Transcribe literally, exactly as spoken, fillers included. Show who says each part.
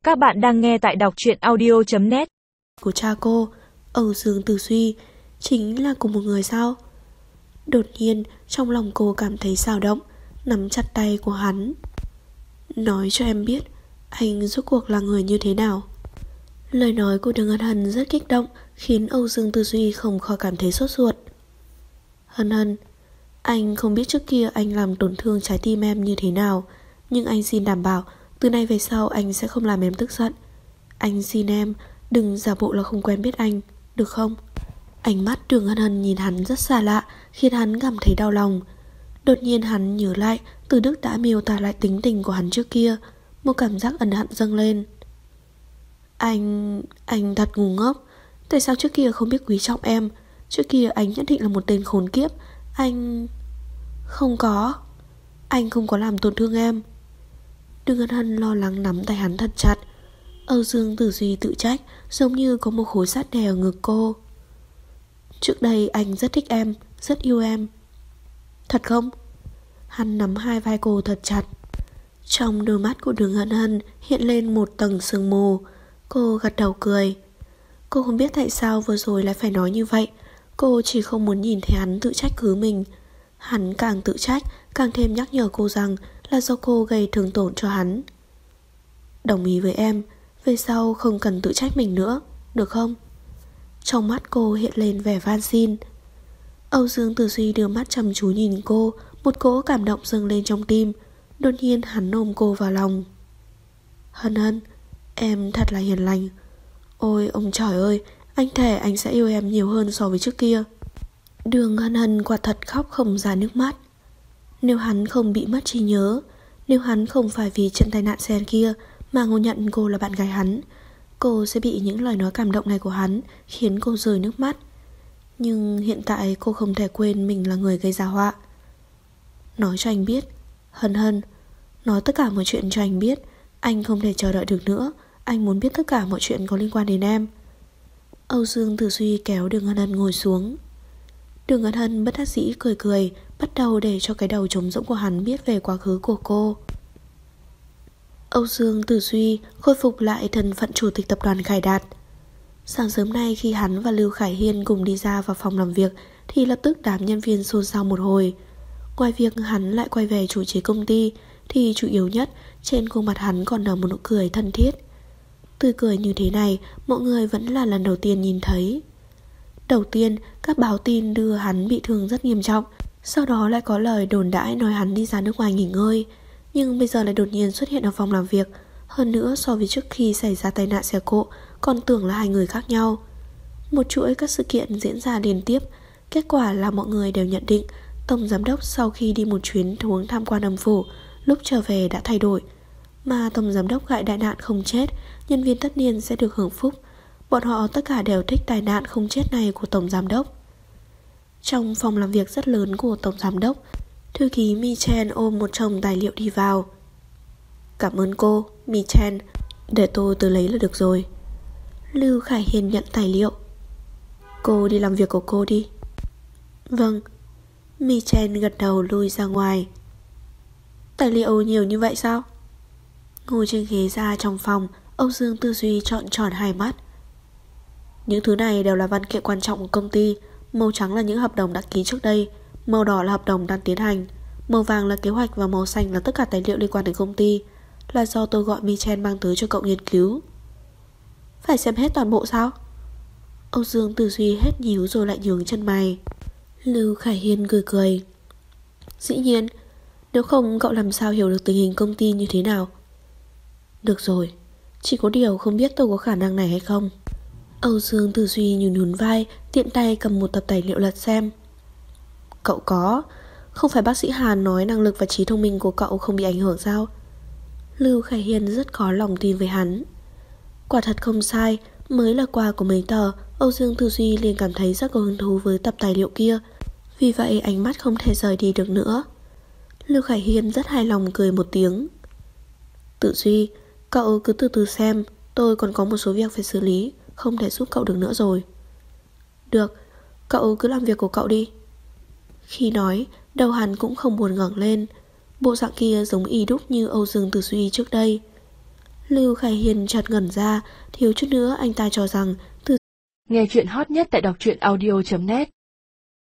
Speaker 1: Các bạn đang nghe tại đọc truyện audio chấm net.
Speaker 2: Của cha cô, Âu Dương Tử Duy, chính là cùng một người sao? Đột nhiên trong lòng cô cảm thấy dao động, nắm chặt tay của hắn. Nói cho em biết, anh rốt cuộc là người như thế nào? Lời nói của Đường Hân Hân rất kích động, khiến Âu Dương Tử Duy không khỏi cảm thấy sốt ruột. Hân Hân, anh không biết trước kia anh làm tổn thương trái tim em như thế nào, nhưng anh xin đảm bảo từ nay về sau anh sẽ không làm em tức giận. Anh xin em đừng giả bộ là không quen biết anh, được không? Ánh mắt Đường Hân Hân nhìn hắn rất xa lạ, khiến hắn cảm thấy đau lòng. Đột nhiên hắn nhớ lại Từ Đức đã miêu tả lại tính tình của hắn trước kia, một cảm giác ân hận dâng lên. Anh... anh thật ngu ngốc. Tại sao trước kia không biết quý trọng em? Trước kia anh nhất định là một tên khốn kiếp. Anh... Không có. Anh không có làm tổn thương em. Đường Hân Hân lo lắng nắm tay hắn thật chặt. Âu Dương Tử Duy tự trách, giống như có một khối sắt đè ở ngực cô. Trước đây anh rất thích em, rất yêu em. Thật không? Hắn nắm hai vai cô thật chặt. Trong đôi mắt của Đường Hân Hân hiện lên một tầng sương mù. Cô gật đầu cười. Cô không biết tại sao vừa rồi lại phải nói như vậy. Cô chỉ không muốn nhìn thấy hắn tự trách cứ mình. Hắn càng tự trách, càng thêm nhắc nhở cô rằng là do cô gây thương tổn cho hắn. Đồng ý với em, về sau không cần tự trách mình nữa, được không? Trong mắt cô hiện lên vẻ van xin. Âu Dương Tử Duy đưa mắt chăm chú nhìn cô, một cỗ cảm động dâng lên trong tim. Đột nhiên hắn ôm cô vào lòng. Hân Hân, em thật là hiền lành. Ôi ông trời ơi, anh thề anh sẽ yêu em nhiều hơn so với trước kia. Đường Hân Hân quả thật khóc không ra nước mắt. Nếu hắn không bị mất trí nhớ, nếu hắn không phải vì trận tai nạn xe kia mà ngộ nhận cô là bạn gái hắn, cô sẽ bị những lời nói cảm động này của hắn khiến cô rơi nước mắt. Nhưng hiện tại cô không thể quên mình là người gây ra họa. Nói cho anh biết, Hân Hân, nói tất cả mọi chuyện cho anh biết. Anh không thể chờ đợi được nữa. Anh muốn biết tất cả mọi chuyện có liên quan đến em. Âu Dương Tử Duy kéo Đường Hân Hân ngồi xuống. Đường Hân Hân bất đắc dĩ cười cười, bắt đầu để cho cái đầu trống rỗng của hắn biết về quá khứ của cô. Âu Dương Tử Duy khôi phục lại thân phận chủ tịch tập đoàn Khải Đạt. Sáng sớm nay khi hắn và Lưu Khải Hiên cùng đi ra vào phòng làm việc thì lập tức đám nhân viên xôn xao một hồi. Ngoài việc hắn lại quay về chủ chế công ty thì chủ yếu nhất trên khuôn mặt hắn còn nở một nụ cười thân thiết. Tươi cười như thế này mọi người vẫn là lần đầu tiên nhìn thấy. Đầu tiên các báo tin đưa hắn bị thương rất nghiêm trọng, sau đó lại có lời đồn đãi nói hắn đi ra nước ngoài nghỉ ngơi. Nhưng bây giờ lại đột nhiên xuất hiện ở phòng làm việc. Hơn nữa so với trước khi xảy ra tai nạn xe cộ còn tưởng là hai người khác nhau. Một chuỗi các sự kiện diễn ra liên tiếp. Kết quả là mọi người đều nhận định Tổng giám đốc sau khi đi một chuyến xuống tham quan âm phủ, lúc trở về đã thay đổi. Mà Tổng giám đốc gại đại nạn không chết, nhân viên tất niên sẽ được hưởng phúc. Bọn họ tất cả đều thích tai nạn không chết này của Tổng giám đốc. Trong phòng làm việc rất lớn của Tổng giám đốc, thư ký Michen ôm một chồng tài liệu đi vào. Cảm ơn cô, Michen. Để tôi tới lấy là được rồi. Lưu Khải Hiên nhận tài liệu. Cô đi làm việc của cô đi. Vâng. Michen gật đầu lui ra ngoài. Tài liệu nhiều như vậy sao? Ngồi trên ghế ra trong phòng, Âu Dương Tử Duy trọn tròn hai mắt. Những thứ này đều là văn kiện quan trọng của công ty. Màu trắng là những hợp đồng đã ký trước đây, màu đỏ là hợp đồng đang tiến hành, màu vàng là kế hoạch và màu xanh là tất cả tài liệu liên quan đến công ty. Là do tôi gọi Michen mang tới cho cậu nghiên cứu. Phải xem hết toàn bộ sao? Âu Dương Tử Duy hết nhíu rồi lại nhướng chân mày. Lưu Khải Hiên cười cười. Dĩ nhiên, nếu không cậu làm sao hiểu được tình hình công ty như thế nào? Được rồi, chỉ có điều không biết tôi có khả năng này hay không. Âu Dương Tử Duy nhún nhún vai, tiện tay cầm một tập tài liệu lật xem. Cậu có. Không phải bác sĩ Hàn nói năng lực và trí thông minh của cậu không bị ảnh hưởng sao? Lưu Khải Hiên rất có lòng tin với hắn. Quả thật không sai. Mới là quà của mấy tờ, Âu Dương Tử Duy liền cảm thấy rất có hứng thú với tập tài liệu kia. Vì vậy ánh mắt không thể rời đi được nữa. Lưu Khải Hiên rất hài lòng cười một tiếng. Tử Duy, cậu cứ từ từ xem. Tôi còn có một số việc phải xử lý, không thể giúp cậu được nữa rồi. Được, cậu cứ làm việc của cậu đi. Khi nói, đầu hắn cũng không buồn ngẩng lên. Bộ dạng kia giống y đúc như Âu Dương Tử Duy trước đây. Lưu Khải Hiền chợt ngẩn ra, thiếu chút nữa anh ta cho rằng từ
Speaker 1: Nghe chuyện hot nhất tại đọc truyện audio chấm net.